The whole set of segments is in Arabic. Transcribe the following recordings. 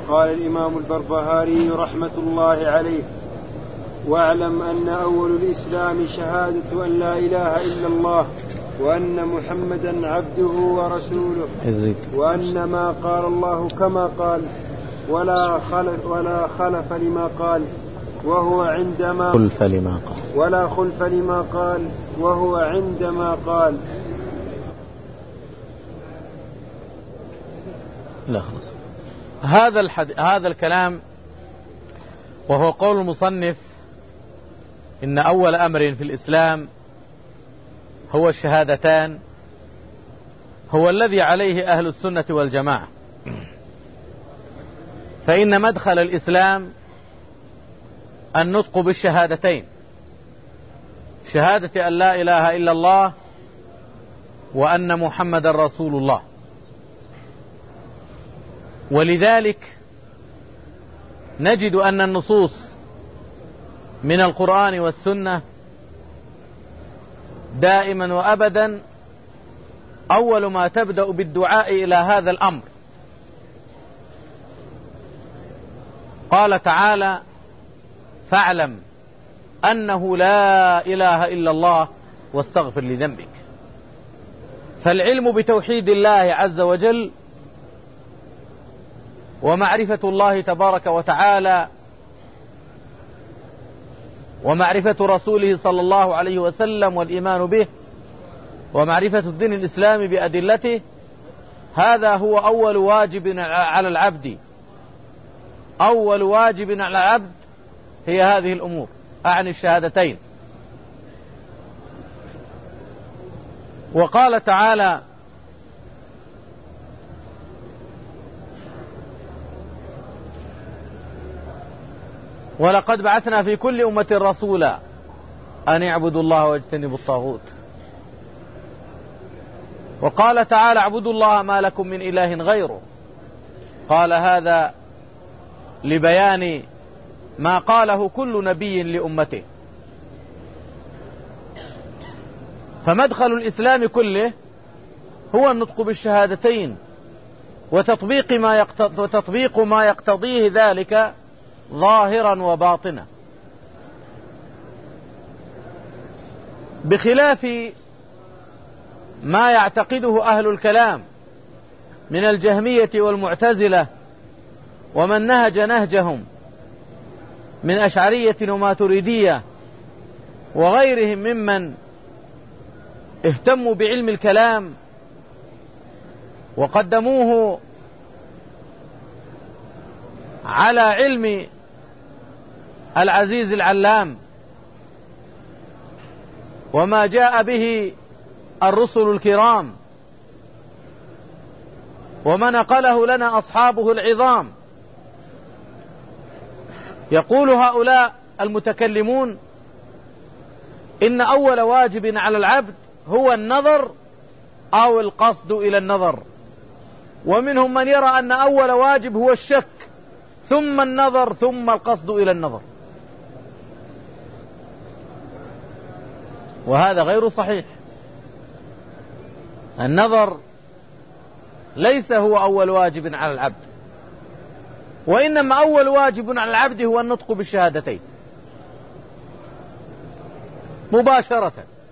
قال الإمام البربهاري رحمة الله عليه: واعلم أن أول الإسلام شهادة أن لا إله إلا الله وأن محمدا عبده ورسوله، وأن ما قال الله كما قال ولا خلف لما قال وهو عندما خلف لما قال ولا خلف لما قال وهو عندما قال. لا خلاص. هذا الكلام وهو قول المصنف إن أول أمر في الإسلام هو الشهادتان، هو الذي عليه أهل السنة والجماعة، فإن مدخل الإسلام النطق بالشهادتين، شهادة أن لا إله إلا الله وأن محمد رسول الله. ولذلك نجد أن النصوص من القرآن والسنة دائما وأبدا أول ما تبدأ بالدعاء إلى هذا الأمر. قال تعالى: فاعلم أنه لا إله إلا الله واستغفر لذنبك. فالعلم بتوحيد الله عز وجل ومعرفة الله تبارك وتعالى ومعرفة رسوله صلى الله عليه وسلم والإيمان به ومعرفة الدين الإسلامي بأدلته، هذا هو أول واجب على العبد. أول واجب على العبد هي هذه الأمور، أعني الشهادتين. وقال تعالى: ولقد بعثنا في كل أمة رسولا أن اعبدوا الله واجتنبوا الطاغوت. وقال تعالى: اعبدوا الله ما لكم من إله غيره. قال هذا لبيان ما قاله كل نبي لأمته. فمدخل الإسلام كله هو النطق بالشهادتين وتطبيق ما يقتضيه ذلك ظاهرا وباطنا، بخلاف ما يعتقده أهل الكلام من الجهمية والمعتزلة ومن نهج نهجهم من أشعرية وماتريدية وغيرهم ممن اهتموا بعلم الكلام وقدموه على علم العزيز العلام وما جاء به الرسل الكرام وما نقله لنا أصحابه العظام. يقول هؤلاء المتكلمون إن أول واجب على العبد هو النظر أو القصد إلى النظر، ومنهم من يرى أن أول واجب هو الشك ثم النظر ثم القصد إلى النظر، وهذا غير صحيح. النظر ليس هو أول واجب على العبد، وإنما أول واجب على العبد هو النطق بالشهادتين مباشرة.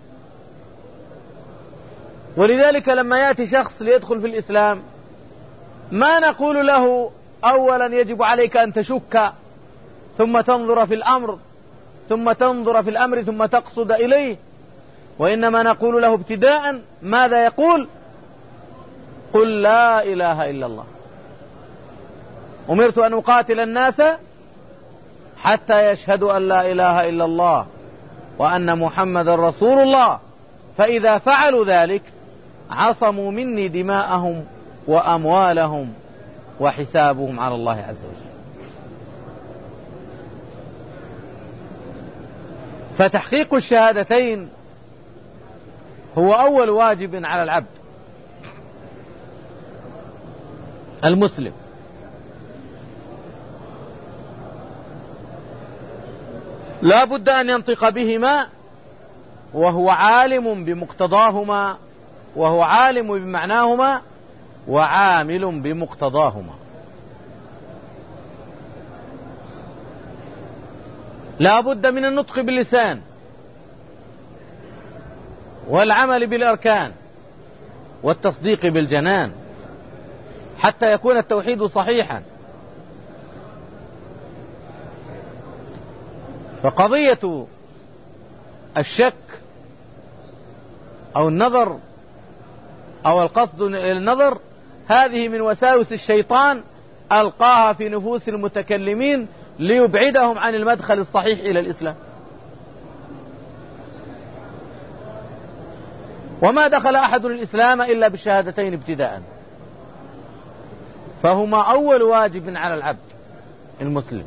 ولذلك لما يأتي شخص ليدخل في الإسلام ما نقول له أولا يجب عليك أن تشك ثم تنظر في الأمر ثم تنظر في الأمر ثم تقصد إليه، وإنما نقول له ابتداء ماذا يقول؟ قل لا إله إلا الله، أمرت أن أقاتل الناس حتى يشهدوا أن لا إله إلا الله وأن محمد رسول الله، فإذا فعلوا ذلك عصموا مني دماءهم وأموالهم وحسابهم على الله عز وجل. فتحقيق الشهادتين هو أول واجب على العبد المسلم. لا بد أن ينطق بهما وهو عالم بمقتضاهما، وهو عالم بمعناهما وعامل بمقتضاهما. لا بد من النطق باللسان والعمل بالأركان والتصديق بالجنان حتى يكون التوحيد صحيحا. فقضية الشك أو النظر أو القصد إلى النظر هذه من وساوس الشيطان ألقاها في نفوس المتكلمين ليبعدهم عن المدخل الصحيح إلى الإسلام. وما دخل أحد الإسلام إلا بالشهادتين ابتداء، فهما أول واجب على العبد المسلم.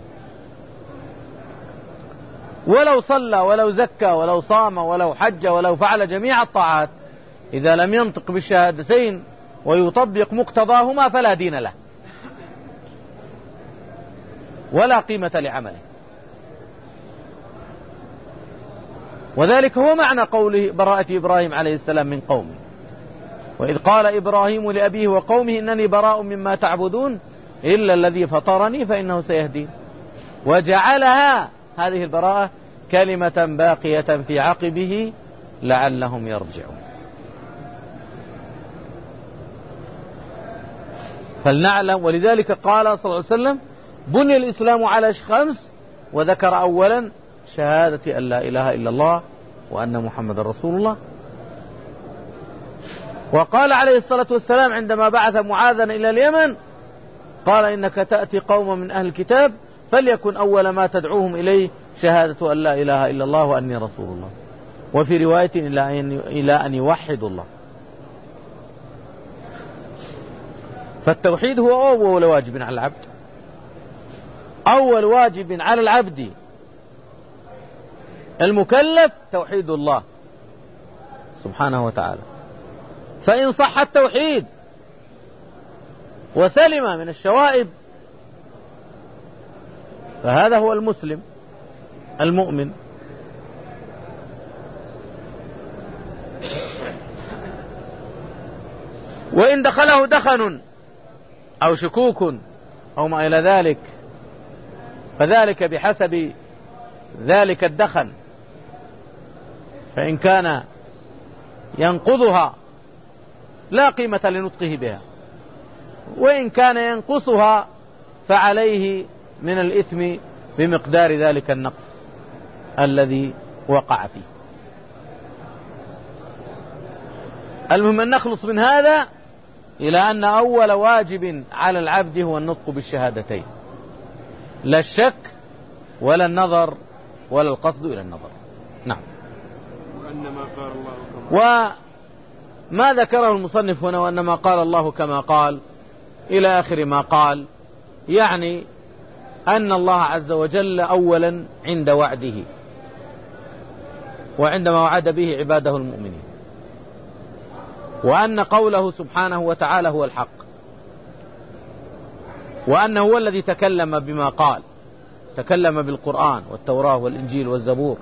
ولو صلى ولو زكى ولو صام ولو حج ولو فعل جميع الطاعات إذا لم ينطق بالشهادتين ويطبق مقتضاهما فلا دين له ولا قيمة لعمله. وذلك هو معنى قوله براءة إبراهيم عليه السلام من قومه، وإذ قال إبراهيم لأبيه وقومه إنني براء مما تعبدون إلا الذي فطرني فإنه سيهدين، وجعلها هذه البراءة كلمة باقية في عقبه لعلهم يرجعون. فلنعلم، ولذلك قال صلى الله عليه وسلم بني الإسلام على 5، وذكر أولا شهادة أن لا إله إلا الله وأن محمد رسول الله. وقال عليه الصلاة والسلام عندما بعث معاذا إلى اليمن قال إنك تأتي قوم من أهل الكتاب فليكن أول ما تدعوهم إليه شهادة أن لا إله إلا الله وأني رسول الله، وفي رواية إلى أن يوحدوا الله. فالتوحيد هو أول واجب على العبد، أول واجب على العبد المكلف توحيد الله سبحانه وتعالى. فإن صح التوحيد وسلم من الشوائب فهذا هو المسلم المؤمن. وإن دخله دخن أو شكوك أو ما إلى ذلك فذلك بحسب ذلك الدخن، فإن كان ينقضها لا قيمة لنطقه بها، وإن كان ينقصها فعليه من الإثم بمقدار ذلك النقص الذي وقع فيه. المهم أن نخلص من هذا إلى أن أول واجب على العبد هو النطق بالشهادتين، لا الشك ولا النظر ولا القصد إلى النظر. نعم. وأنما قال الله وما ذكره المصنف هنا وأنما قال الله كما قال إلى آخر ما قال، يعني أن الله عز وجل أولا عند وعده وعندما وعد به عباده المؤمنين، وأن قوله سبحانه وتعالى هو الحق، وأنه هو الذي تكلم بما قال، تكلم بالقرآن والتوراة والإنجيل والزبور،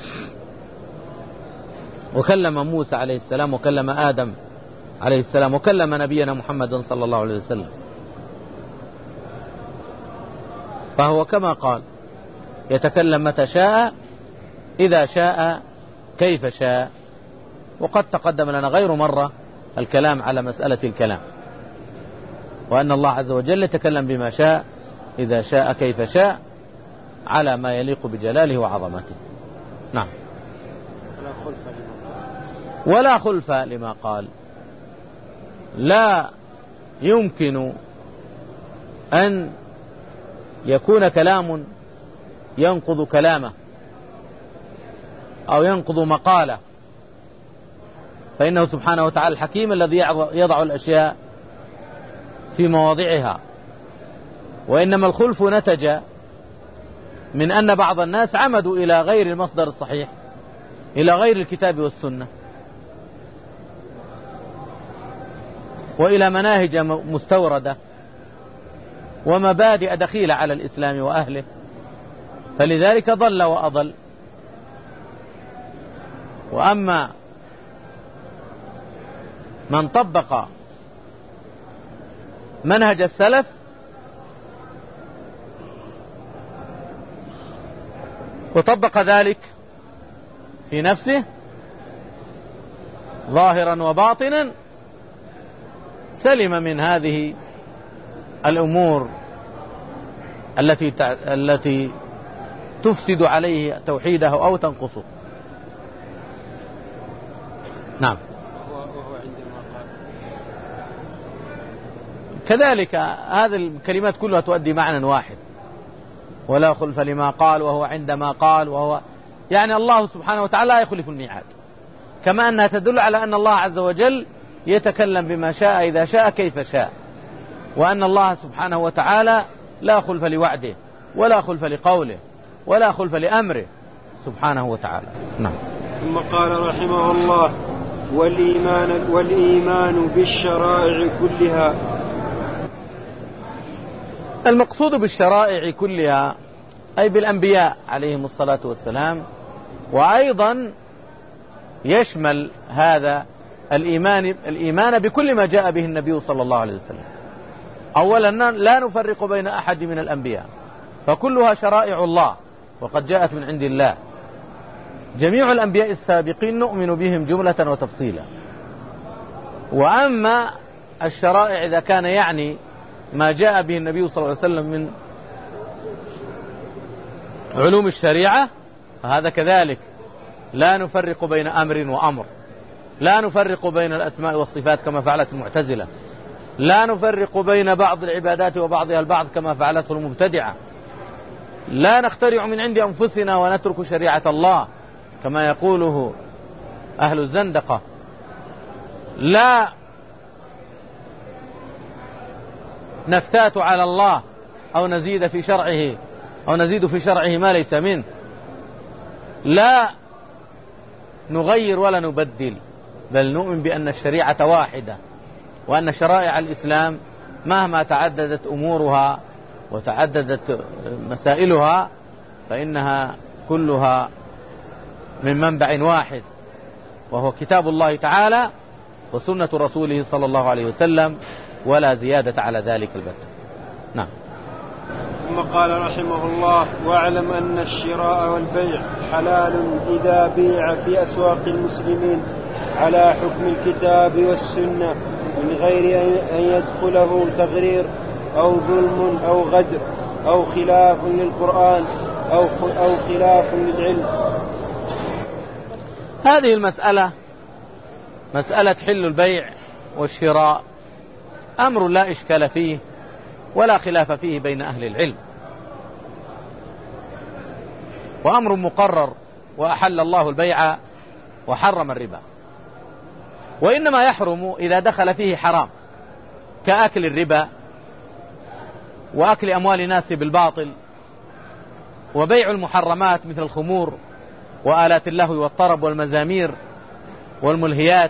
وكلم موسى عليه السلام وكلم آدم عليه السلام وكلم نبينا محمد صلى الله عليه وسلم. فهو كما قال يتكلم متى شاء إذا شاء كيف شاء. وقد تقدم لنا غير مرة الكلام على مسألة الكلام، وأن الله عز وجل يتكلم بما شاء إذا شاء كيف شاء على ما يليق بجلاله وعظمته. نعم. ولا خلف لما قال. لا يمكن أن يكون كلام ينقض كلامه أو ينقض مقاله، فإنه سبحانه وتعالى الحكيم الذي يضع الأشياء في مواضعها. وإنما الخلف نتج من أن بعض الناس عمدوا إلى غير المصدر الصحيح، إلى غير الكتاب والسنة، وإلى مناهج مستوردة ومبادئ دخيلة على الإسلام وأهله، فلذلك ضل وأضل. وأما من طبق منهج السلف وطبق ذلك في نفسه ظاهرا وباطنا، سلم من هذه الأمور التي تفسد عليه توحيده أو تنقصه. نعم. كذلك هذه الكلمات كلها تؤدي معنى واحد، ولا خلف لما قال وهو عندما قال، وهو يعني الله سبحانه وتعالى لا يخلف الميعاد، كما أنها تدل على أن الله عز وجل يتكلم بما شاء إذا شاء كيف شاء، وأن الله سبحانه وتعالى لا خلف لوعده ولا خلف لقوله ولا خلف لأمره سبحانه وتعالى. نعم. ثم قال رحمه الله: والإيمان بالشرائع كلها. المقصود بالشرائع كلها أي بالأنبياء عليهم الصلاة والسلام، وأيضا يشمل هذا الإيمان بكل ما جاء به النبي صلى الله عليه وسلم. أولا لا نفرق بين أحد من الأنبياء، فكلها شرائع الله وقد جاءت من عند الله. جميع الأنبياء السابقين نؤمن بهم جملة وتفصيلا. وأما الشرائع إذا كان يعني ما جاء به النبي صلى الله عليه وسلم من علوم الشريعة فهذا كذلك لا نفرق بين أمر وأمر، لا نفرق بين الأسماء والصفات كما فعلت المعتزلة، لا نفرق بين بعض العبادات وبعضها البعض كما فعلته المبتدعة، لا نخترع من عند أنفسنا ونترك شريعة الله كما يقوله أهل الزندقة، لا نفتات على الله أو نزيد في شرعه ما ليس منه، لا نغير ولا نبدل، بل نؤمن بأن الشريعة واحدة، وأن شرائع الإسلام مهما تعددت أمورها وتعددت مسائلها فإنها كلها من منبع واحد، وهو كتاب الله تعالى وسنة رسوله صلى الله عليه وسلم، ولا زيادة على ذلك البتة. نعم. ثم قال رحمه الله: واعلم أن الشراء والبيع حلال إذا بيع في أسواق المسلمين على حكم الكتاب والسنة من غير أن يدخله تغرير أو ظلم أو غدر أو خلاف للقرآن أو خلاف للعلم. هذه المسألة مسألة حل البيع والشراء أمر لا إشكال فيه ولا خلاف فيه بين أهل العلم، وأمر مقرر، وأحل الله البيع وحرم الربا، وإنما يحرم إذا دخل فيه حرام كأكل الربا وأكل أموال الناس بالباطل وبيع المحرمات مثل الخمور وآلات اللهو والطرب والمزامير والملهيات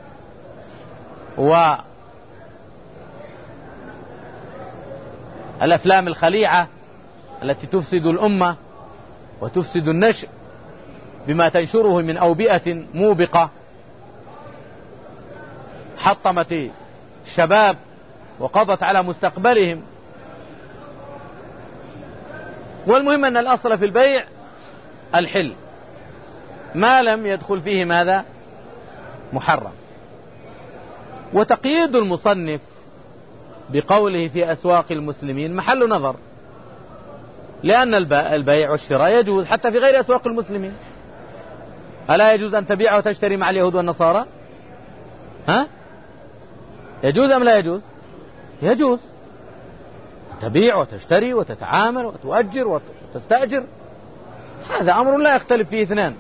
والأفلام الخليعة التي تفسد الأمة وتفسد النشء بما تنشره من أوبئة موبقة حطمت الشباب وقضت على مستقبلهم. والمهم أن الأصل في البيع الحل ما لم يدخل فيه ماذا؟ محرم. وتقييد المصنف بقوله في أسواق المسلمين محل نظر، لأن البيع والشراء يجوز حتى في غير أسواق المسلمين. ألا يجوز أن تبيع وتشتري مع اليهود والنصارى؟ ها؟ يجوز أم لا يجوز؟ يجوز، تبيع وتشتري وتتعامل وتؤجر وتستأجر، هذا أمر لا يختلف فيه اثنان.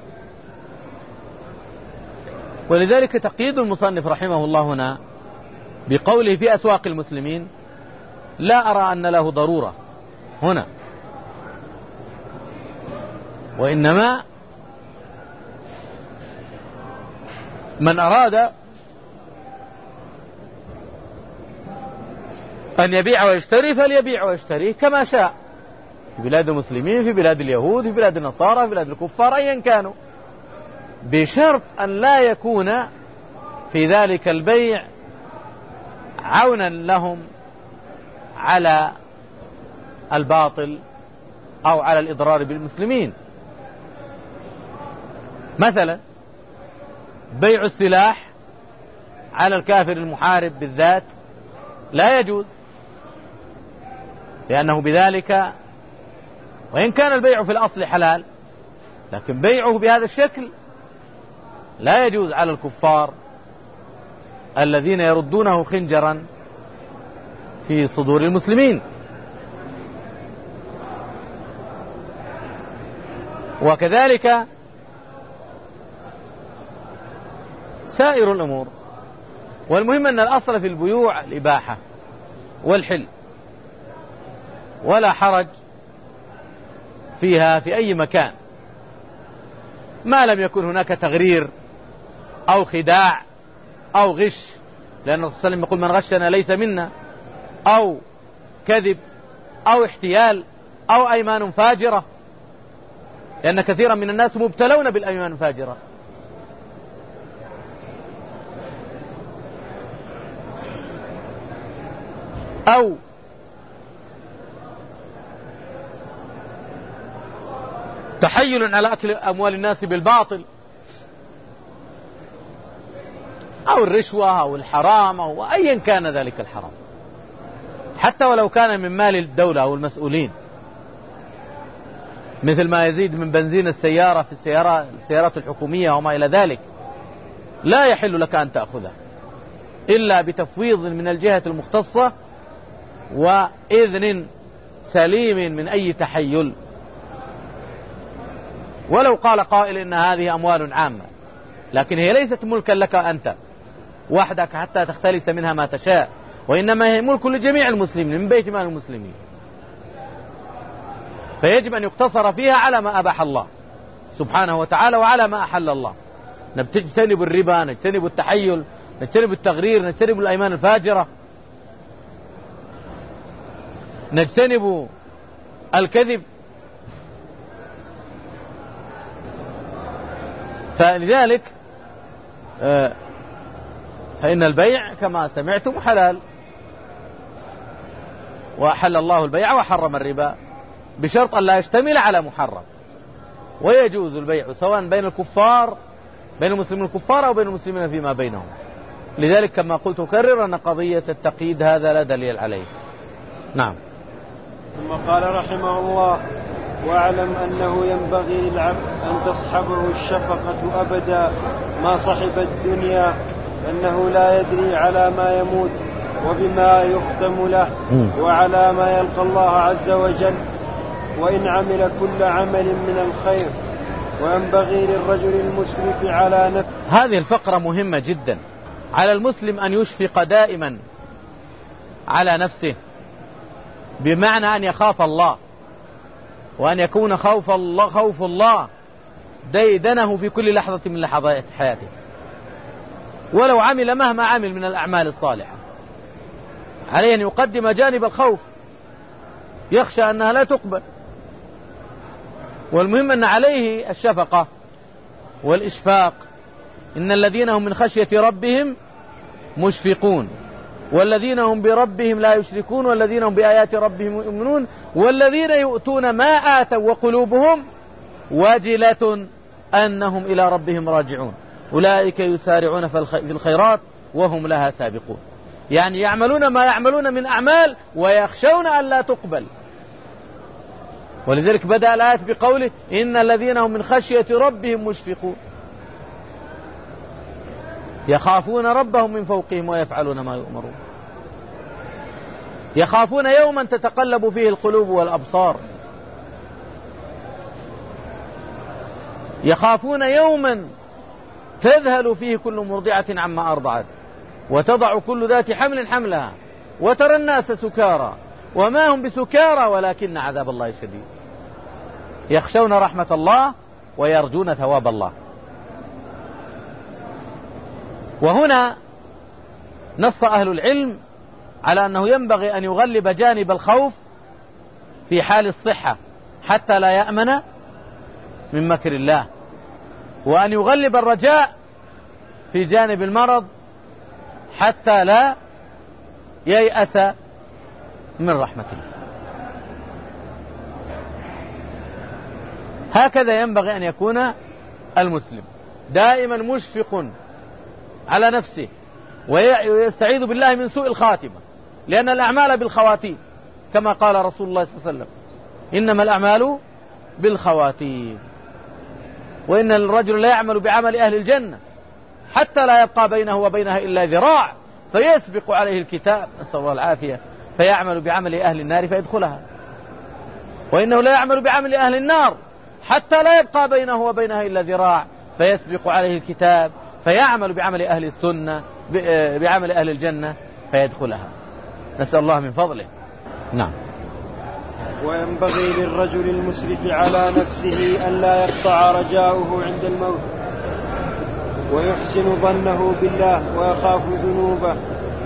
ولذلك تقييد المصنف رحمه الله هنا بقوله في أسواق المسلمين لا أرى أن له ضرورة هنا، وإنما من أراد أن يبيع ويشتري فليبيع ويشتري كما شاء في بلاد المسلمين، في بلاد اليهود، في بلاد النصارى، في بلاد الكفار، أيا كانوا، بشرط أن لا يكون في ذلك البيع عونا لهم على الباطل أو على الإضرار بالمسلمين. مثلا بيع السلاح على الكافر المحارب بالذات لا يجوز، لأنه بذلك وإن كان البيع في الأصل حلال لكن بيعه بهذا الشكل لا يجوز على الكفار الذين يردونه خنجرا في صدور المسلمين. وكذلك سائر الأمور. والمهم أن الأصل في البيوع الإباحة والحل، ولا حرج فيها في أي مكان ما لم يكن هناك تغرير أو خداع أو غش، لأن الرسول صلى الله عليه وسلم يقول من غشنا ليس منا، أو كذب أو احتيال أو أيمان فاجرة، لأن كثيرا من الناس مبتلون بالأيمان الفاجرة. أو تحيل على أكل أموال الناس بالباطل، أو الرشوة أو الحرام أو أيا كان ذلك الحرام، حتى ولو كان من مال الدولة أو المسؤولين، مثل ما يزيد من بنزين السيارة في السيارات الحكومية وما إلى ذلك، لا يحل لك أن تأخذه إلا بتفويض من الجهة المختصة وإذن سليم من أي تحيل. ولو قال قائل إن هذه أموال عامة، لكن هي ليست ملكا لك أنت وحدك حتى تختلس منها ما تشاء، وإنما هي ملك لجميع المسلمين من بيت مال المسلمين، فيجب أن يقتصر فيها على ما أباح الله سبحانه وتعالى وعلى ما أحل الله. نجتنب الربا، نجتنب التحيل، نجتنب التغرير، نجتنب الأيمان الفاجرة، نجتنب الكذب. فلذلك فإن البيع كما سمعتم حلال، وأحل الله البيع وحرم الربا بشرط أن لا يشتمل على محرم. ويجوز البيع سواء بين الكفار، بين المسلمين الكفار أو بين المسلمين فيما بينهم. لذلك كما قلت أكرر أن قضية التقييد هذا لا دليل عليه. نعم. ثم قال رحمه الله: واعلم أنه ينبغي للعبد أن تصحبه الشفقة أبدا ما صحب الدنيا، أنه لا يدري على ما يموت وبما يختم له وعلى ما يلقى الله عز وجل، وإن عمل كل عمل من الخير. وينبغي للرجل المشرف على نفسه. هذه الفقرة مهمة جدا. على المسلم أن يشفق دائما على نفسه، بمعنى أن يخاف الله، وأن يكون خوف الله ديدنه في كل لحظة من لحظات حياته، ولو عمل مهما عمل من الأعمال الصالحة عليه أن يقدم جانب الخوف، يخشى أنها لا تقبل. والمهم أن عليه الشفقة والإشفاق. إن الذين هم من خشية ربهم مشفقون، والذين هم بربهم لا يشركون، والذين هم بآيات ربهم يؤمنون، والذين يؤتون ما آتوا وقلوبهم وجلة أنهم إلى ربهم راجعون، أولئك يسارعون في الخيرات وهم لها سابقون. يعني يعملون ما يعملون من أعمال ويخشون أن لا تقبل. ولذلك بدأ الآية بقوله: إن الذين هم من خشية ربهم مشفقون، يخافون ربهم من فوقهم ويفعلون ما يؤمرون، يخافون يوما تتقلب فيه القلوب والأبصار، يخافون يوما تذهل فيه كل مرضعة عما أرضعت وتضع كل ذات حمل حملها وترى الناس سكارى وما هم بسكارى ولكن عذاب الله شديد. يخشون رحمة الله ويرجون ثواب الله. وهنا نص أهل العلم على أنه ينبغي أن يغلب جانب الخوف في حال الصحة حتى لا يأمن من مكر الله، وأن يغلب الرجاء في جانب المرض حتى لا ييأس من رحمة الله. هكذا ينبغي أن يكون المسلم دائما مشفق على نفسه ويستعيذ بالله من سوء الخاتمة، لأن الأعمال بالخواتيم كما قال رسول الله صلى الله عليه وسلم: إنما الأعمال بالخواتيم. وإن الرجل لا يعمل بعمل أهل الجنة حتى لا يبقى بينه وبينها إلا ذراع فيسبق عليه الكتاب، نسأل الله العافية، فيعمل بعمل أهل النار فيدخلها. وإنه لا يعمل بعمل أهل النار حتى لا يبقى بينه وبينها إلا ذراع فيسبق عليه الكتاب فيعمل بعمل أهل السنة بعمل أهل الجنة فيدخلها، نسأل الله من فضله. نعم. وينبغي للرجل المسرف على نفسه أن لا يقطع رجاؤه عند الموت، ويحسن ظنه بالله ويخاف ذنوبه،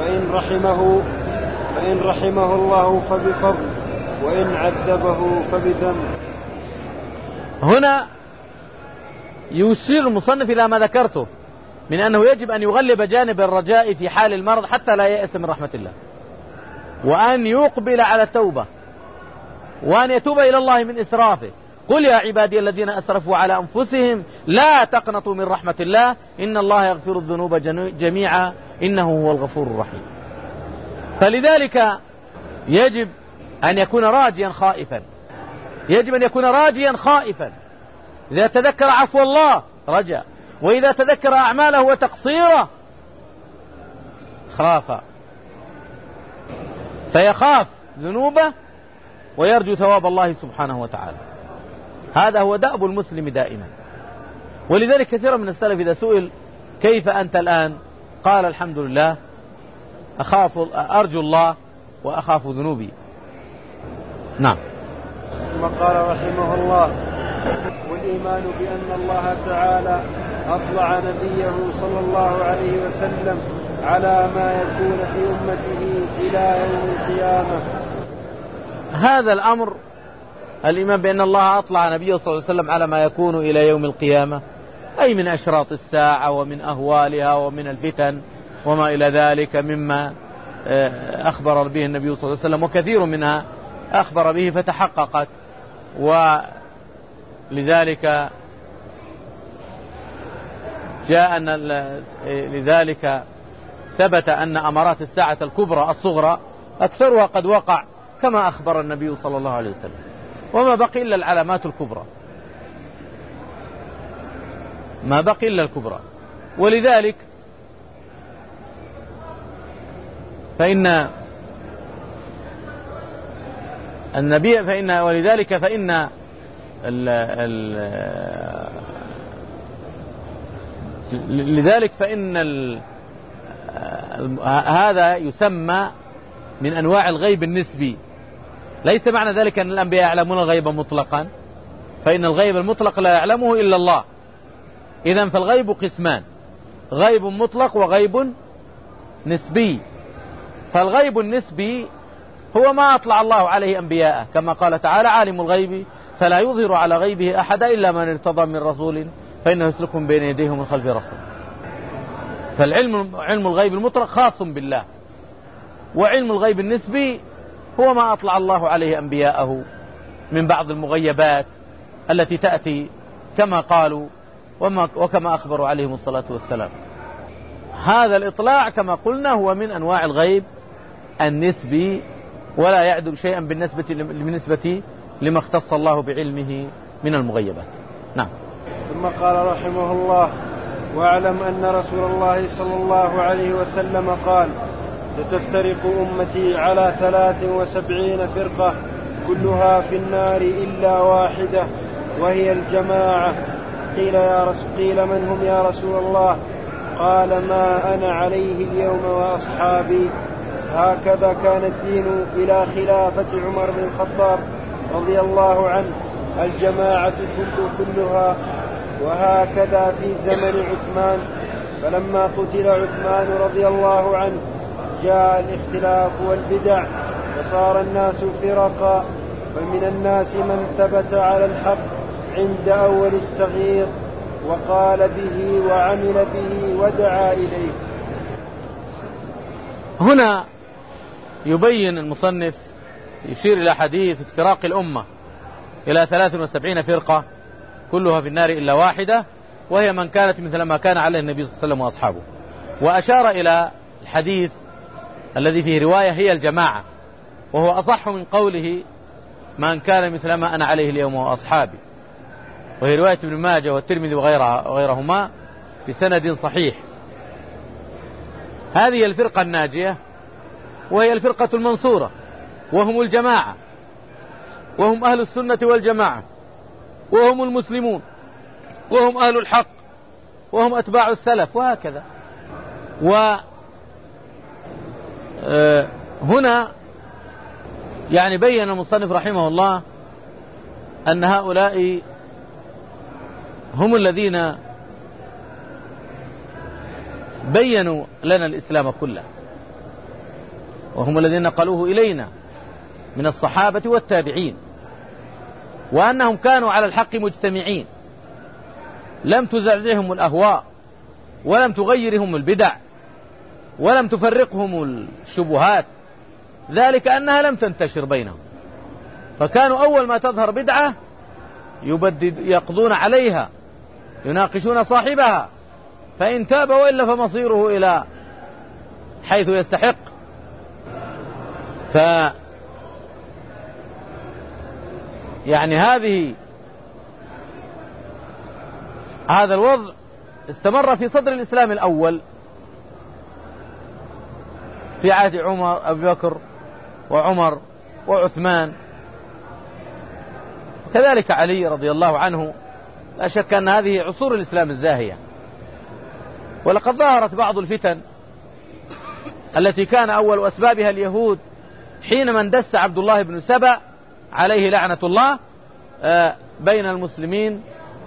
فإن رحمه الله فبفضل، وإن عذبه فبذنب. هنا يشير المصنف إلى ما ذكرته من أنه يجب أن يغلب جانب الرجاء في حال المرض حتى لا يأس من رحمة الله، وأن يقبل على التوبة، وأن يتوب إلى الله من إسرافه. قل يا عبادي الذين أسرفوا على أنفسهم لا تقنطوا من رحمة الله إن الله يغفر الذنوب جميعا إنه هو الغفور الرحيم. فلذلك يجب أن يكون راجيا خائفا، يجب أن يكون راجيا خائفا. إذا تذكر عفو الله رجا، وإذا تذكر أعماله وتقصيره خاف، فيخاف ذنوبه ويرجو ثواب الله سبحانه وتعالى. هذا هو دأب المسلم دائما. ولذلك كثيرا من السلف إذا سئل كيف أنت الآن قال الحمد لله، أرجو الله وأخاف ذنوبي. نعم. ثم قال رحمه الله: والإيمان بأن الله تعالى أطلع نبيه صلى الله عليه وسلم على ما يكون في أمته إلى يوم القيامة. هذا الأمر، الإيمان بأن الله أطلع نبيه صلى الله عليه وسلم على ما يكون إلى يوم القيامة، أي من أشراط الساعة ومن أهوالها ومن الفتن وما إلى ذلك مما أخبر به النبي صلى الله عليه وسلم، وكثير منها أخبر به فتحققت. ولذلك لذلك ثبت أن أمارات الساعة الكبرى الصغرى أكثرها قد وقع كما أخبر النبي صلى الله عليه وسلم، وما بقي إلا العلامات الكبرى، ما بقي إلا الكبرى. ولذلك فإن النبي فإن هذا يسمى من أنواع الغيب النسبي. ليس معنى ذلك أن الأنبياء يعلمون الغيب مطلقا، فإن الغيب المطلق لا يعلمه إلا الله. إذن فالغيب قسمان: غيب مطلق وغيب نسبي. فالغيب النسبي هو ما أطلع الله عليه أنبياءه، كما قال تعالى: عالم الغيب فلا يظهر على غيبه أحد إلا من ارتضى من رسول فإنه يسلكهم بين يديه ومن خلفه رسول. علم الغيب المطلق خاص بالله، وعلم الغيب النسبي هو ما أطلع الله عليه أنبياءه من بعض المغيبات التي تأتي كما قالوا وكما أخبروا عليهم الصلاة والسلام. هذا الإطلاع كما قلنا هو من أنواع الغيب النسبي، ولا يعدل شيئا بالنسبة لما اختص الله بعلمه من المغيبات. نعم. ثم قال رحمه الله: واعلم أن رسول الله صلى الله عليه وسلم قال: ستفترق أمتي على 73 فرقة كلها في النار إلا واحدة وهي الجماعة. قيل من هم يا رسول الله؟ قال: ما أنا عليه اليوم وأصحابي. هكذا كان الدين إلى خلافة عمر بن الخطاب رضي الله عنه، الجماعة كلها. وهكذا في زمن عثمان، فلما قتل عثمان رضي الله عنه جاء الاختلاف والبدع وصار الناس فرقا، فمن الناس من ثبت على الحق عند أول التغيير وقال به وعمل به ودعا إليه. هنا يبين المصنف، يشير إلى حديث افتراق الأمة إلى 73 فرقة كلها في النار إلا واحدة، وهي من كانت مثل ما كان عليه النبي صلى الله عليه وسلم وأصحابه. وأشار إلى الحديث الذي فيه رواية هي الجماعة، وهو أصح من قوله من كان مثل ما أنا عليه اليوم وأصحابي، وهي رواية ابن ماجه والترمذي وغيرهما بسند صحيح. هذه الفرقة الناجية، وهي الفرقة المنصورة، وهم الجماعة، وهم أهل السنة والجماعة، وهم المسلمون، وهم أهل الحق، وهم أتباع السلف، وهكذا. وهنا يعني بين المصنف رحمه الله أن هؤلاء هم الذين بينوا لنا الإسلام كله، وهم الذين نقلوه إلينا من الصحابة والتابعين، وأنهم كانوا على الحق مجتمعين، لم تزعزعهم الأهواء، ولم تغيرهم البدع، ولم تفرقهم الشبهات، ذلك أنها لم تنتشر بينهم، فكانوا أول ما تظهر بدعة يقضون عليها، يناقشون صاحبها، فإن تاب وإلا فمصيره إلى حيث يستحق. يعني هذا الوضع استمر في صدر الإسلام الأول في عهد أبي بكر وعمر وعثمان، كذلك علي رضي الله عنه. لا شك أن هذه عصور الإسلام الزاهية. ولقد ظهرت بعض الفتن التي كان أول أسبابها اليهود حينما اندس عبد الله بن سبأ عليه لعنة الله بين المسلمين،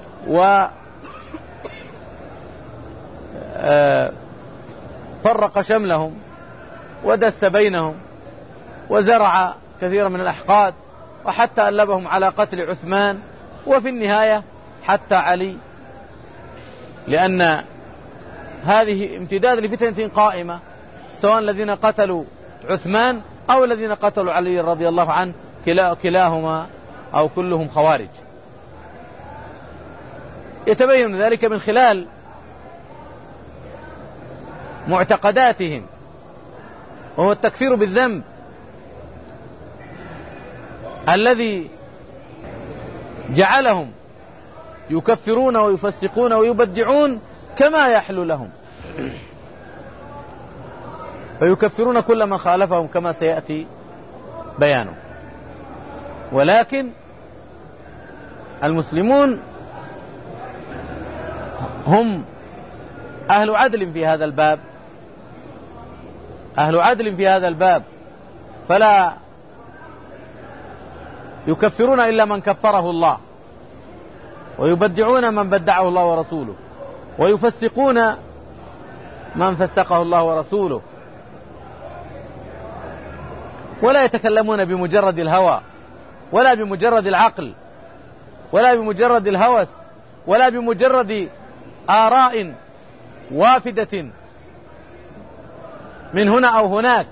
وفرق شملهم ودس بينهم وزرع كثيرا من الأحقاد، وحتى ألبهم على قتل عثمان، وفي النهاية حتى علي، لأن هذه امتداد لفتنة قائمة، سواء الذين قتلوا عثمان أو الذين قتلوا علي رضي الله عنه، كلاهما أو كلهم خوارج. يتبين ذلك من خلال معتقداتهم، وهو التكفير بالذنب الذي جعلهم يكفرون ويفسقون ويبدعون كما يحلو لهم، فيكفرون كل من خالفهم كما سيأتي بيانه. ولكن المسلمون هم أهل عدل في هذا الباب، أهل عدل في هذا الباب، فلا يكفرون إلا من كفره الله، ويبدعون من بدعه الله ورسوله، ويفسقون من فسقه الله ورسوله، ولا يتكلمون بمجرد الهوى، ولا بمجرد العقل، ولا بمجرد الهوس، ولا بمجرد آراء وافدة من هنا أو هناك،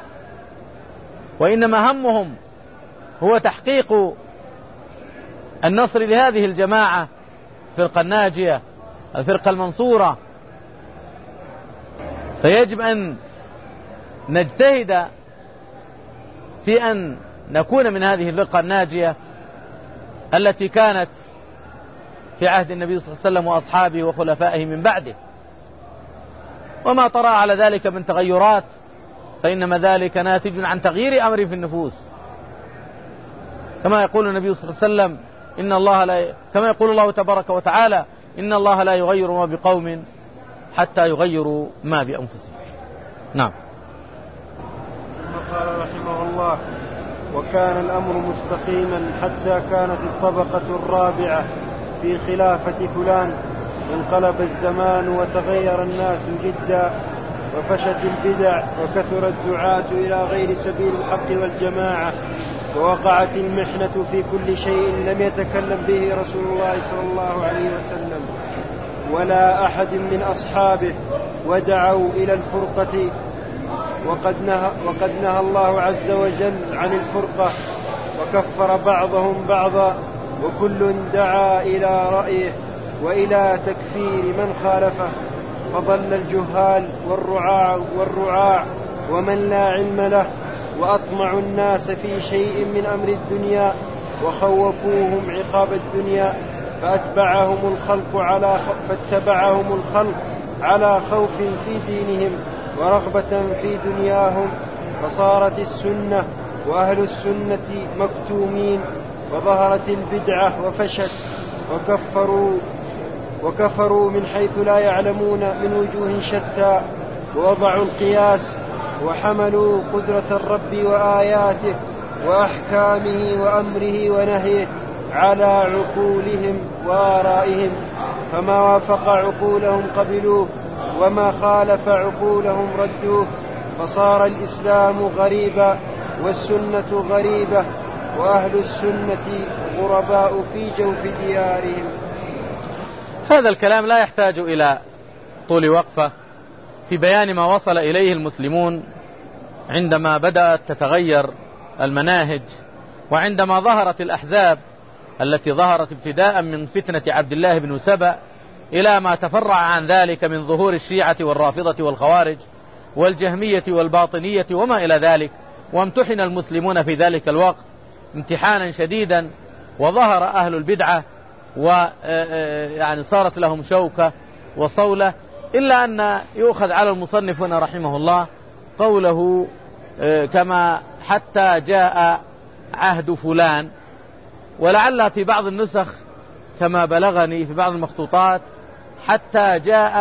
وإنما همهم هو تحقيق النصر لهذه الجماعة، الفرقة الناجية، الفرقة المنصورة. فيجب أن نجتهد في أن نكون من هذه الفرقة الناجية التي كانت في عهد النبي صلى الله عليه وسلم وأصحابه وخلفائه من بعده. وما طرأ على ذلك من تغيرات فإنما ذلك ناتج عن تغيير أمر في النفوس، كما يقول النبي صلى الله عليه وسلم كما يقول الله تبارك وتعالى: إن الله لا يغير ما بقوم حتى يغيروا ما بأنفسهم. نعم. ثم قال رحمه الله: وكان الأمر مستقيما حتى كانت الطبقة الرابعة في خلافة فلان، انقلب الزمان وتغير الناس جدا، وفشت البدع وكثر الدعاة إلى غير سبيل الحق والجماعة، ووقعت المحنة في كل شيء لم يتكلم به رسول الله صلى الله عليه وسلم ولا أحد من أصحابه، ودعوا إلى الفرقة، وقد نهى الله عز وجل عن الفرقة، وكفر بعضهم بعضا، وكل دعا إلى رأيه، وإلى تكفير من خالفه، فضل الجهال والرعاع ومن لا علم له، وأطمع الناس في شيء من أمر الدنيا وخوفوهم عقاب الدنيا، فاتبعهم الخلق على خوف في دينهم ورغبة في دنياهم، فصارت السنة وأهل السنة مكتومين، وظهرت البدعة وفشت، وكفروا من حيث لا يعلمون من وجوه شتى، ووضعوا القياس وحملوا قدرة الرب وآياته وأحكامه وأمره ونهيه على عقولهم وآرائهم، فما وافق عقولهم قبلوه وما خالف عقولهم ردوه، فصار الإسلام غريبا والسنة غريبة، وأهل السنة غرباء في جوف ديارهم. هذا الكلام لا يحتاج إلى طول وقفة في بيان ما وصل إليه المسلمون عندما بدأت تتغير المناهج، وعندما ظهرت الأحزاب التي ظهرت ابتداء من فتنة عبد الله بن سبأ إلى ما تفرع عن ذلك من ظهور الشيعة والرافضة والخوارج والجهمية والباطنية وما إلى ذلك، وامتحن المسلمون في ذلك الوقت امتحانا شديدا، وظهر أهل البدعة ويعني صارت لهم شوكة وصولة، إلا أن يؤخذ على المصنفون رحمه الله قوله كما حتى جاء عهد فلان، ولعل في بعض النسخ كما بلغني في بعض المخطوطات حتى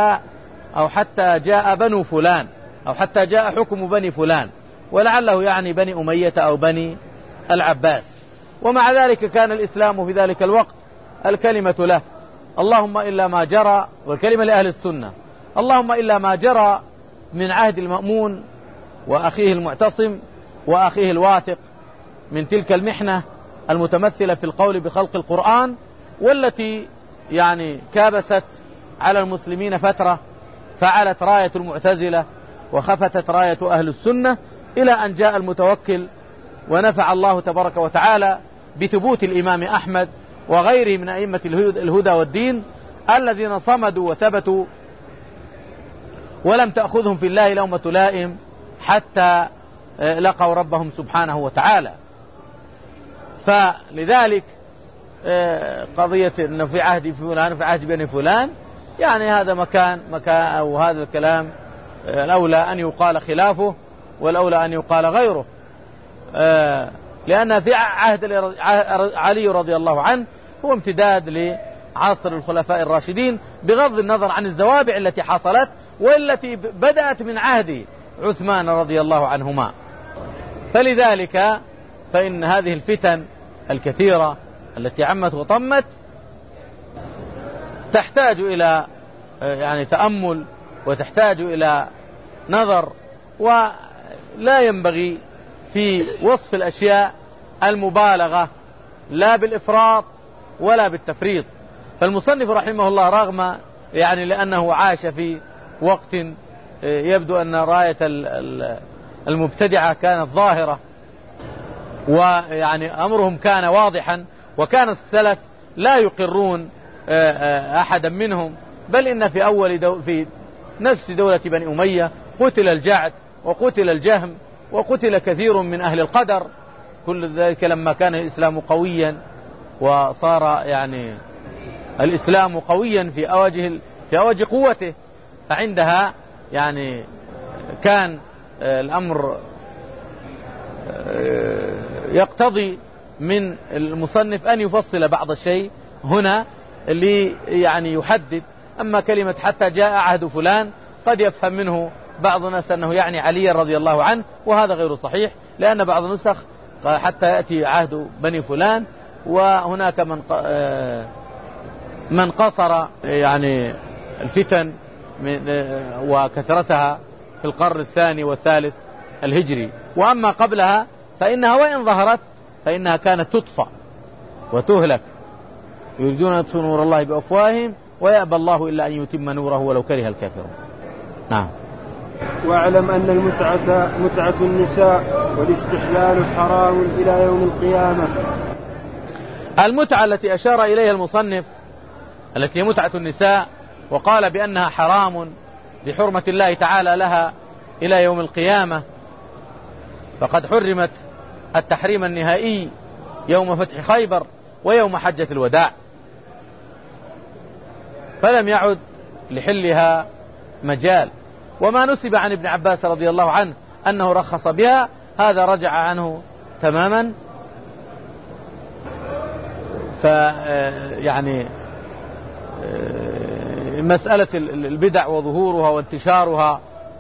جاء بنو فلان، أو حتى جاء حكم بني فلان، ولعله يعني بني أمية أو بني العباس. ومع ذلك كان الإسلام في ذلك الوقت الكلمة له، اللهم إلا ما جرى، والكلمة لأهل السنة، اللهم إلا ما جرى من عهد المأمون وأخيه المعتصم وأخيه الواثق من تلك المحنة المتمثلة في القول بخلق القرآن، والتي يعني كابست على المسلمين فترة، فعلت راية المعتزلة وخفتت راية أهل السنة، إلى أن جاء المتوكل ونفع الله تبارك وتعالى بثبوت الإمام أحمد وغيره من أئمة الهدى والدين الذين صمدوا وثبتوا ولم تأخذهم في الله لومة لائم حتى لقوا ربهم سبحانه وتعالى. فلذلك قضية أنه في عهد فلان وفي عهد بني فلان، يعني هذا مكان أو هذا الكلام الأولى أن يقال خلافه والأولى أن يقال غيره، لأن في عهد علي رضي الله عنه هو امتداد لعصر الخلفاء الراشدين، بغض النظر عن الزوابع التي حصلت والتي بدأت من عهد عثمان رضي الله عنهما. فلذلك فإن هذه الفتن الكثيرة التي عمت وطمت تحتاج إلى يعني تأمل، وتحتاج إلى نظر، ولا ينبغي في وصف الأشياء المبالغة لا بالإفراط ولا بالتفريط. فالمصنف رحمه الله رغم يعني لأنه عاش في وقت يبدو أن راية المبتدعة كانت ظاهرة، ويعني أمرهم كان واضحا، وكان السلف لا يقرون أحدا منهم، بل إن في نفس دولة بني أمية قتل الجعد وقتل الجهم وقتل كثير من أهل القدر، كل ذلك لما كان الإسلام قويا، وصار يعني الإسلام قويا في أوج قوته، فعندها يعني كان الأمر يقتضي من المصنف أن يفصل بعض الشيء هنا اللي يعني يحدد. أما كلمة حتى جاء عهد فلان قد يفهم منه بعض الناس أنه يعني علي رضي الله عنه، وهذا غير صحيح، لأن بعض النسخ حتى يأتي عهد بني فلان، وهناك من قصر يعني الفتن وكثرتها في القرن الثاني والثالث الهجري. وأما قبلها فإنها وإن ظهرت فإنها كانت تطفى وتهلك، يريدون أن يطفئوا نور الله بأفواههم ويأبى الله إلا أن يتم نوره ولو كره الكافرون. نعم. واعلم أن متعة النساء والاستحلال حرام إلى يوم القيامة. المتعة التي أشار إليها المصنف التي هي متعة النساء، وقال بأنها حرام لحرمة الله تعالى لها إلى يوم القيامة، فقد حرمت التحريم النهائي يوم فتح خيبر ويوم حجة الوداع، فلم يعد لحلها مجال. وما نسب عن ابن عباس رضي الله عنه أنه رخص بها هذا رجع عنه تماما. يعني مسألة البدع وظهورها وانتشارها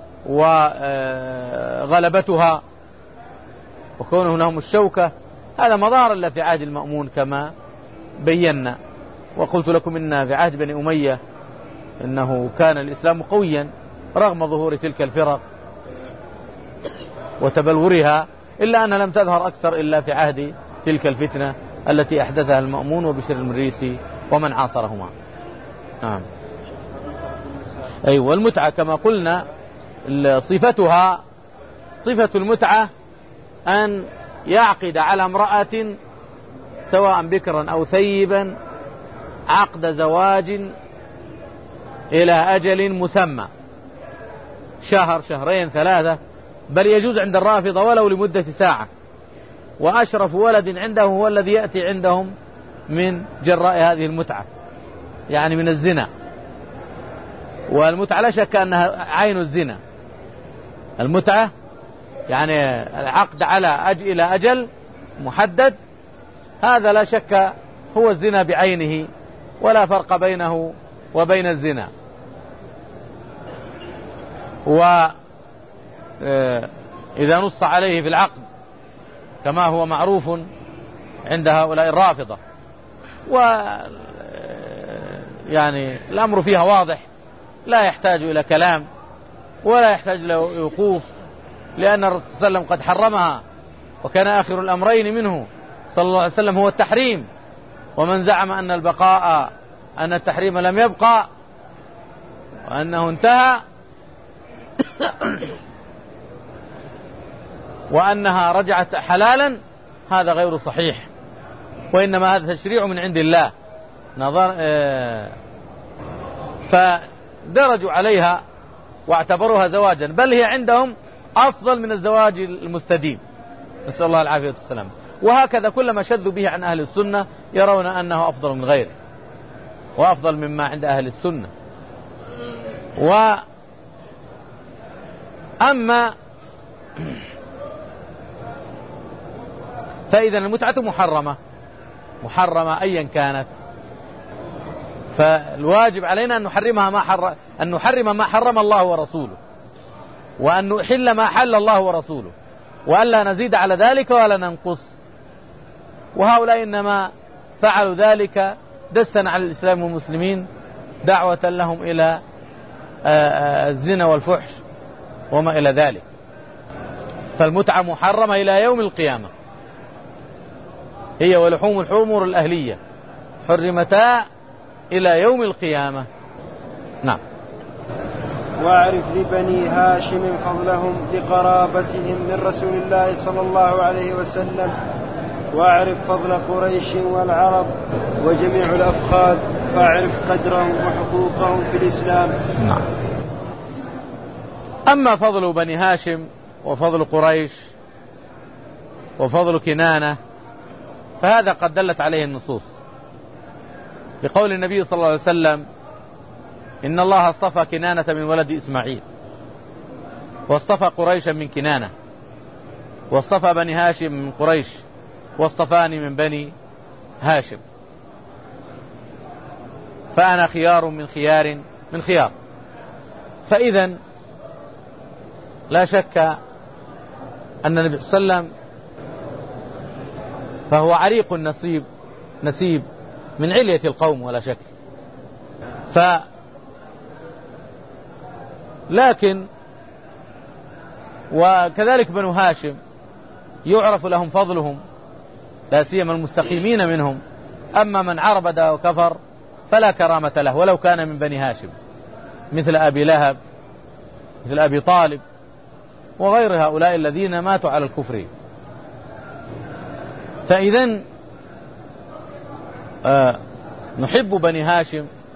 وغلبتها وكونه لهم الشوكة هذا مظاهر إلا في عهد المأمون كما بينا. وقلت لكم إن في عهد بني أمية إنه كان الإسلام قويا رغم ظهور تلك الفرق وتبلورها، إلا أنها لم تظهر أكثر إلا في عهد تلك الفتنة التي أحدثها المأمون وبشر المريسي ومن عاصرهما. نعم. أيوة. والمتعة كما قلنا صفة المتعة أن يعقد على امرأة سواء بكرا أو ثيبا عقد زواج إلى أجل مسمى، شهر، شهرين، 3، بل يجوز عند الرافضة ولو لمدة ساعة. وأشرف ولد عنده هو الذي يأتي عندهم من جراء هذه المتعة، يعني من الزنا. والمتعة لا شك أنها عين الزنا. المتعة يعني العقد على إلى أجل محدد، هذا لا شك هو الزنا بعينه، ولا فرق بينه وبين الزنا. وإذا نص عليه في العقد كما هو معروف عند هؤلاء الرافضة، يعني الأمر فيها واضح لا يحتاج إلى كلام ولا يحتاج إلى وقوف، لأن الرسول صلى الله عليه وسلم قد حرمها، وكان آخر الأمرين منه صلى الله عليه وسلم هو التحريم. ومن زعم أن أن التحريم لم يبقى وأنه انتهى وأنها رجعت حلالا هذا غير صحيح، وإنما هذا تشريع من عند الله فدرجوا عليها واعتبروها زواجا، بل هي عندهم أفضل من الزواج المستديم، نسأل الله العافية والسلام. وهكذا كلما شذوا به عن أهل السنة يرون أنه أفضل من غيره وأفضل مما عند أهل السنة. أما فإذا المتعة محرمة أيا كانت، فالواجب علينا أن نحرم ما حرم الله ورسوله، وأن نحل ما حل الله ورسوله، وألا نزيد على ذلك ولا ننقص. وهؤلاء إنما فعلوا ذلك دسا على الإسلام والمسلمين، دعوة لهم إلى الزنا والفحش وما إلى ذلك. فالمتعة محرمة إلى يوم القيامة، هي ولحوم الحمر الأهلية حرمتا إلى يوم القيامة. نعم. واعرف لبني هاشم فضلهم لقرابتهم من رسول الله صلى الله عليه وسلم، واعرف فضل قريش والعرب وجميع الأفخاذ، فاعرف قدرهم وحقوقهم في الإسلام. نعم. أما فضل بني هاشم وفضل قريش وفضل كنانة فهذا قد دلت عليه النصوص، بقول النبي صلى الله عليه وسلم: إن الله اصطفى كنانة من ولد إسماعيل، واصطفى قريشا من كنانة، واصطفى بني هاشم من قريش، واصطفاني من بني هاشم، فأنا خيار من خيار. فإذا لا شك أن النبي صلى الله عليه وسلم فهو عريق نسيب من علية القوم ولا شك. لكن وكذلك بنو هاشم يعرف لهم فضلهم، لا سيما المستقيمين منهم. أما من عربد وكفر فلا كرامة له ولو كان من بني هاشم، مثل أبي لهب، مثل أبي طالب، وغير هؤلاء الذين ماتوا على الكفر. فإذن نحب بني هاشم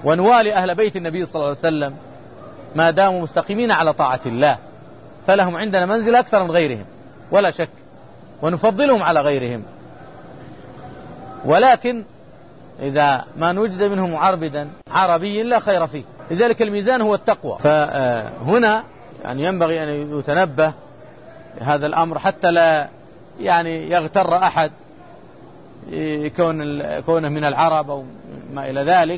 ونوالي أهل بيت النبي صلى الله عليه وسلم ما داموا مستقيمين على طاعة الله، فلهم عندنا منزل أكثر من غيرهم ولا شك، ونفضلهم على غيرهم. ولكن إذا ما نوجد منهم معربدا عربي لا خير فيه، لذلك الميزان هو التقوى. فهنا يعني ينبغي أن يتنبه هذا الأمر حتى لا يعني يغتر أحد كونه من العرب أو ما إلى ذلك.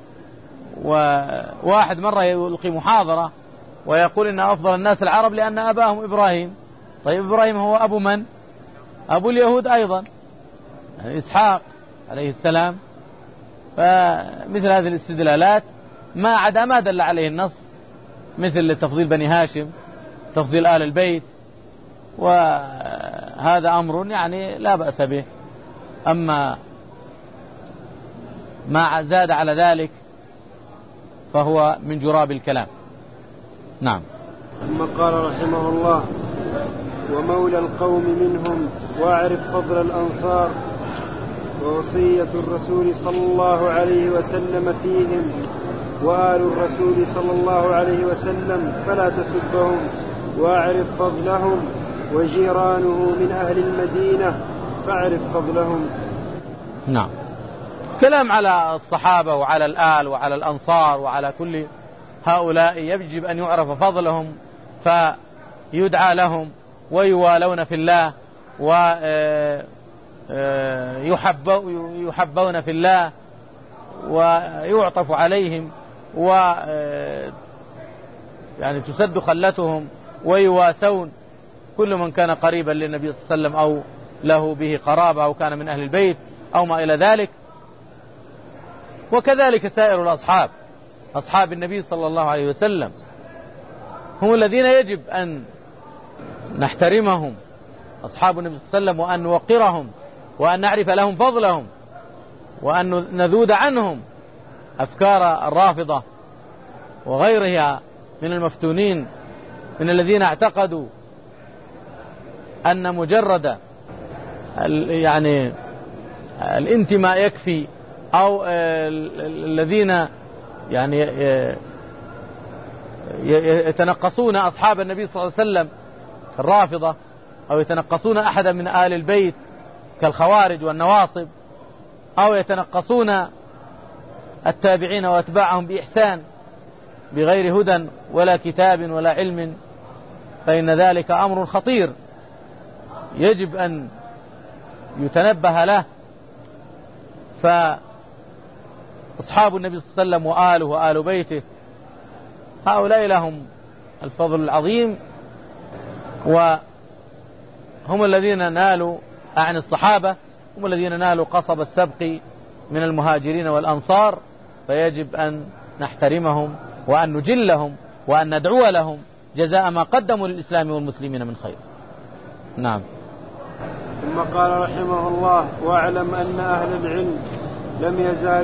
وواحد مرة يلقي محاضرة ويقول إن أفضل الناس العرب لأن أباهم إبراهيم. طيب إبراهيم هو أبو من؟ أبو اليهود أيضا، يعني إسحاق عليه السلام. فمثل هذه الاستدلالات ما عدا ما دل عليه النص، مثل تفضيل بني هاشم، تفضيل آل البيت، وهذا أمر يعني لا بأس به. أما ما زاد على ذلك فهو من جراب الكلام. نعم. ثم قال رحمه الله: ومولى القوم منهم، واعرف فضل الأنصار، ووصية الرسول صلى الله عليه وسلم فيهم، وآل الرسول صلى الله عليه وسلم فلا تسبهم، واعرف فضلهم، وجيرانه من أهل المدينة فاعرف فضلهم. نعم. كلام على الصحابة وعلى الآل وعلى الأنصار وعلى كل هؤلاء يجب أن يعرف فضلهم، فيدعى لهم ويوالون في الله ويحبون في الله ويعطف عليهم يعني تسد خلتهم ويواسون كل من كان قريبا للنبي صلى الله عليه وسلم أو له به قرابة أو كان من أهل البيت أو ما إلى ذلك. وكذلك سائر الأصحاب، أصحاب النبي صلى الله عليه وسلم هم الذين يجب أن نحترمهم، أصحاب النبي صلى الله عليه وسلم، وأن نوقرهم وأن نعرف لهم فضلهم وأن نذود عنهم أفكار الرافضة وغيرها من المفتونين من الذين اعتقدوا أن مجرد يعني الانتماء يكفي، أو الذين يعني يتنقصون أصحاب النبي صلى الله عليه وسلم الرافضة، أو يتنقصون أحدا من آل البيت كالخوارج والنواصب، أو يتنقصون التابعين وأتباعهم بإحسان بغير هدى ولا كتاب ولا علم، فإن ذلك أمر خطير يجب أن يتنبه له. فأصحاب النبي صلى الله عليه وسلم وآله وآل بيته هؤلاء لهم الفضل العظيم، وهم الذين نالوا عن الصحابة، هم الذين نالوا قصب السبق من المهاجرين والأنصار، فيجب أن نحترمهم وأن نجلهم وأن ندعو لهم جزاء ما قدموا للإسلام والمسلمين من خير. نعم. ثم قال رحمه الله: واعلم أن أهل العلم لم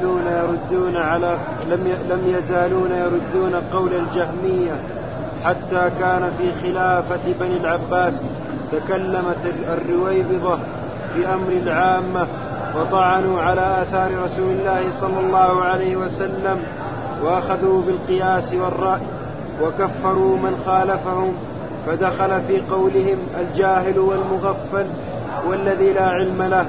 يزالون يردون قول الجهمية حتى كان في خلافة بني العباس تكلمت الرويبضة في أمر العامة وطعنوا على آثار رسول الله صلى الله عليه وسلم، وأخذوا بالقياس والرأي وكفروا من خالفهم، فدخل في قولهم الجاهل والمغفل والذي لا علم له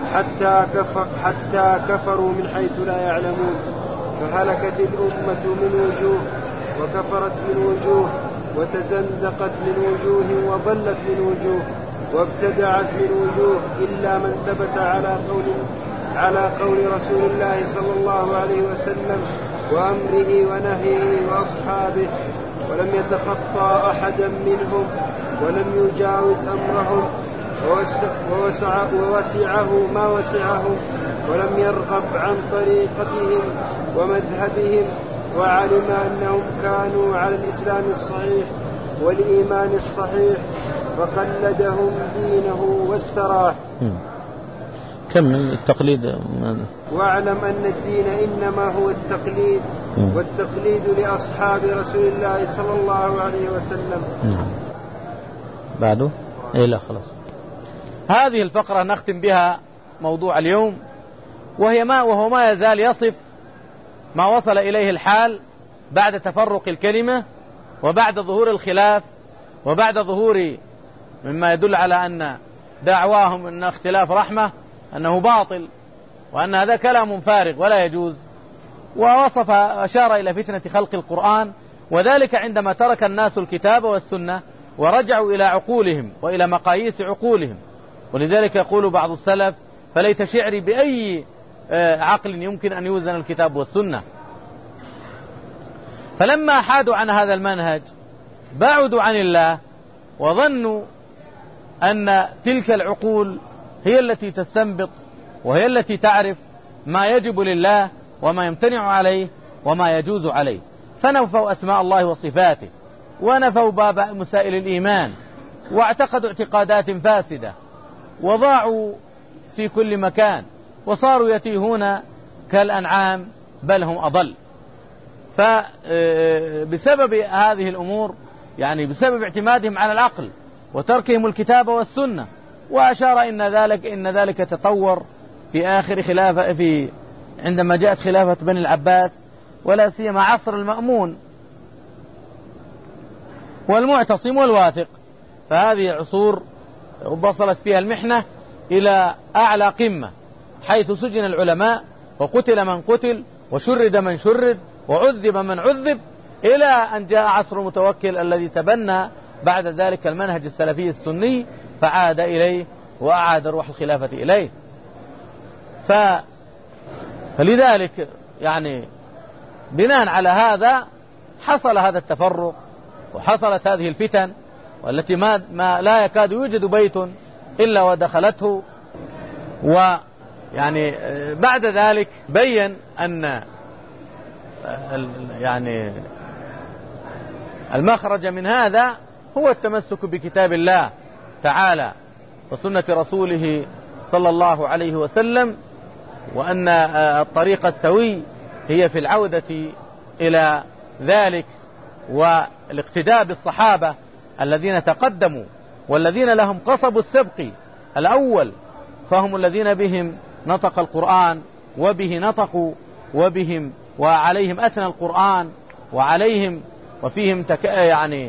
حتى كفروا من حيث لا يعلمون، فهلكت الأمة من وجوه وكفرت من وجوه وتزندقت من وجوه وضلت من وجوه وابتدعت من وجوه، إلا من ثبت على قول رسول الله صلى الله عليه وسلم وأمره ونهيه وأصحابه، ولم يتخطى أحدا منهم ولم يجاوز أمرهم، ووسعه ما وسعهم، ولم يرغب عن طريقتهم ومذهبهم، وعلم أنهم كانوا على الإسلام الصحيح والإيمان الصحيح فقلدهم دينه واستراح. كم من التقليد؟ واعلم أن الدين إنما هو التقليد، والتقليد لأصحاب رسول الله صلى الله عليه وسلم. بعده؟ إيه لا خلاص. هذه الفقرة نختم بها موضوع اليوم، وهو ما يزال يصف ما وصل إليه الحال بعد تفرق الكلمة وبعد ظهور الخلاف وبعد ظهور مما يدل على أن دعواهم أن اختلاف رحمة أنه باطل وأن هذا كلام فارغ ولا يجوز. ووصف أشار إلى فتنة خلق القرآن، وذلك عندما ترك الناس الكتاب والسنة ورجعوا إلى عقولهم وإلى مقاييس عقولهم. ولذلك يقول بعض السلف: فليت شعري بأي عقل يمكن أن يوزن الكتاب والسنة. فلما حادوا عن هذا المنهج بعدوا عن الله وظنوا أن تلك العقول هي التي تستنبط وهي التي تعرف ما يجب لله وما يمتنع عليه وما يجوز عليه، فنفوا أسماء الله وصفاته ونفوا باب مسائل الإيمان واعتقدوا اعتقادات فاسدة وضاعوا في كل مكان وصاروا يتيهون كالأنعام بل هم أضل. فبسبب هذه الأمور يعني بسبب اعتمادهم على العقل وتركهم الكتاب والسنة. وأشار إن ذلك تطور في آخر خلافة عندما جاءت خلافة بني العباس، ولا سيما عصر المأمون والمعتصم والواثق. فهذه عصور وصلت فيها المحنة إلى أعلى قمة، حيث سجن العلماء وقتل من قتل وشرد من شرد وعذب من عذب، إلى أن جاء عصر متوكل الذي تبنى بعد ذلك المنهج السلفي السني فعاد إليه وأعاد روح الخلافة إليه. فلذلك يعني بناء على هذا حصل هذا التفرق وحصلت هذه الفتن، والتي ما لا يكاد يوجد بيت إلا ودخلته. ويعني بعد ذلك بين أن يعني المخرج من هذا هو التمسك بكتاب الله تعالى وسنة رسوله صلى الله عليه وسلم، وأن الطريق السوي هي في العودة إلى ذلك والاقتداء بالصحابة الذين تقدموا والذين لهم قصب السبق الأول، فهم الذين بهم نطق القرآن وبه نطقوا وبهم وعليهم أثنى القرآن وعليهم وفيهم يعني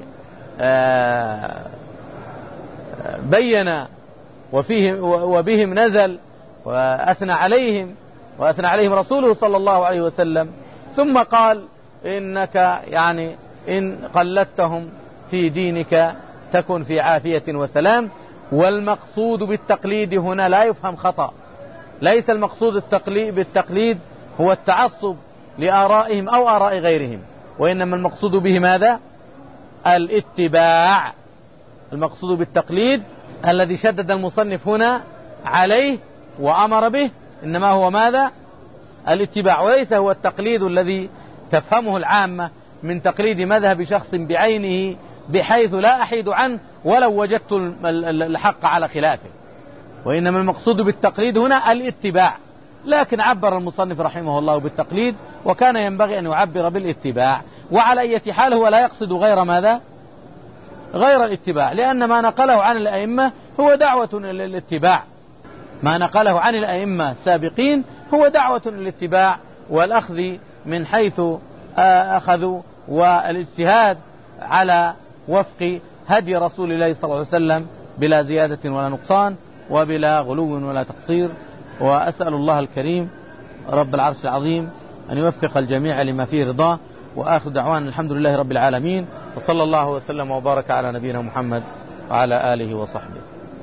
بين وبهم نزل وأثنى عليهم رسوله صلى الله عليه وسلم. ثم قال: إنك يعني إن قلدتهم في دينك تكن في عافية وسلام. والمقصود بالتقليد هنا لا يفهم خطأ، ليس المقصود بالتقليد هو التعصب لآرائهم أو آراء غيرهم، وإنما المقصود به ماذا؟ الاتباع. المقصود بالتقليد الذي شدد المصنف هنا عليه وأمر به إنما هو ماذا؟ الاتباع، وليس هو التقليد الذي تفهمه العامة من تقليد مذهب شخص بعينه بحيث لا أحيد عنه ولو وجدت الحق على خلافه، وإنما المقصود بالتقليد هنا الاتباع. لكن عبر المصنف رحمه الله بالتقليد، وكان ينبغي أن يعبر بالاتباع. وعلى أي حال هو لا يقصد غير ماذا؟ غير الاتباع، لأن ما نقله عن الأئمة هو دعوة للاتباع. ما نقله عن الأئمة السابقين هو دعوة للاتباع والأخذ من حيث أخذوا، والاجتهاد على وفق هدي رسول الله صلى الله عليه وسلم بلا زيادة ولا نقصان وبلا غلو ولا تقصير. وأسأل الله الكريم رب العرش العظيم أن يوفق الجميع لما فيه رضاه. وآخر دعوانا الحمد لله رب العالمين، وصلى الله وسلم وبارك على نبينا محمد وعلى آله وصحبه.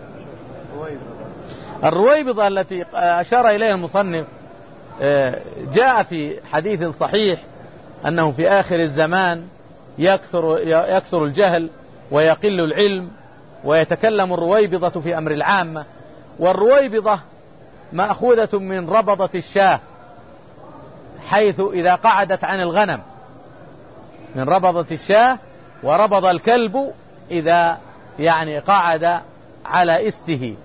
الرويبضة التي أشار إليها المصنف جاء في حديث صحيح أنه في آخر الزمان يكثر الجهل ويقل العلم ويتكلم الرويبضة في أمر العامة. والرويبضة مأخوذة من ربضة الشاة، حيث إذا قعدت عن الغنم، من ربضة الشاة، وربض الكلب إذا يعني قعد على استه،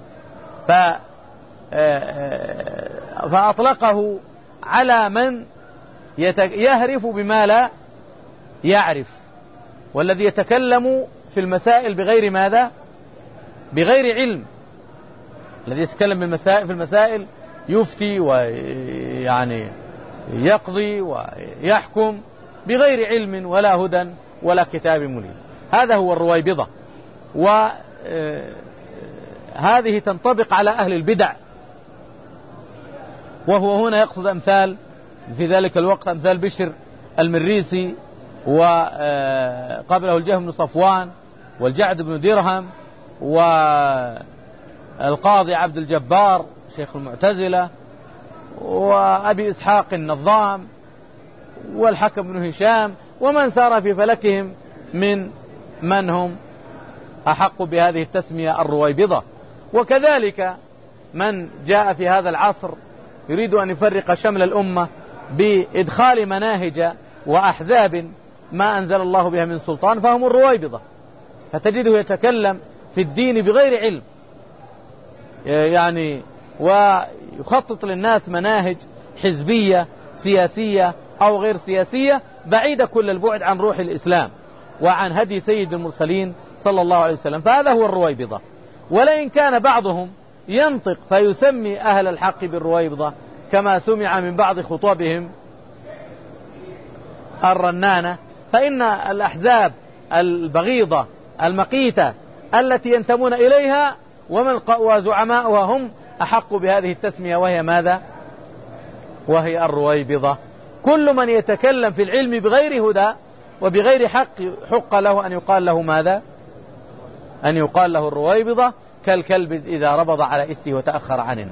فأطلقه على من يهرف بما لا يعرف، والذي يتكلم في المسائل بغير ماذا؟ بغير علم. الذي يتكلم في المسائل يفتي ويعني يقضي ويحكم بغير علم ولا هدى ولا كتاب منير. هذا هو الرويبضة. وهذه تنطبق على أهل البدع، وهو هنا يقصد أمثال في ذلك الوقت أمثال بشر المريسي، وقبله الجهم بن صفوان والجعد بن درهم والقاضي عبد الجبار شيخ المعتزلة وأبي إسحاق النظام والحكم بن هشام ومن سار في فلكهم من هم أحق بهذه التسمية الرويبضة. وكذلك من جاء في هذا العصر يريد أن يفرق شمل الأمة بإدخال مناهج وأحزاب ما أنزل الله بها من سلطان، فهم الرويبضة. فتجده يتكلم في الدين بغير علم، يعني ويخطط للناس مناهج حزبية سياسية أو غير سياسية بعيدة كل البعد عن روح الإسلام وعن هدي سيد المرسلين صلى الله عليه وسلم. فهذا هو الرويبضة. ولئن كان بعضهم ينطق فيسمي أهل الحق بالرويبضة كما سمع من بعض خطابهم الرنانة، فإن الأحزاب البغيضة المقيتة التي ينتمون إليها وزعماؤها هم أحق بهذه التسمية، وهي ماذا؟ وهي الرويبضة. كل من يتكلم في العلم بغير هدى وبغير حق له أن يقال له ماذا؟ أن يقال له الرويبضة، كالكلب إذا ربض على إسته وتأخر عن الناس.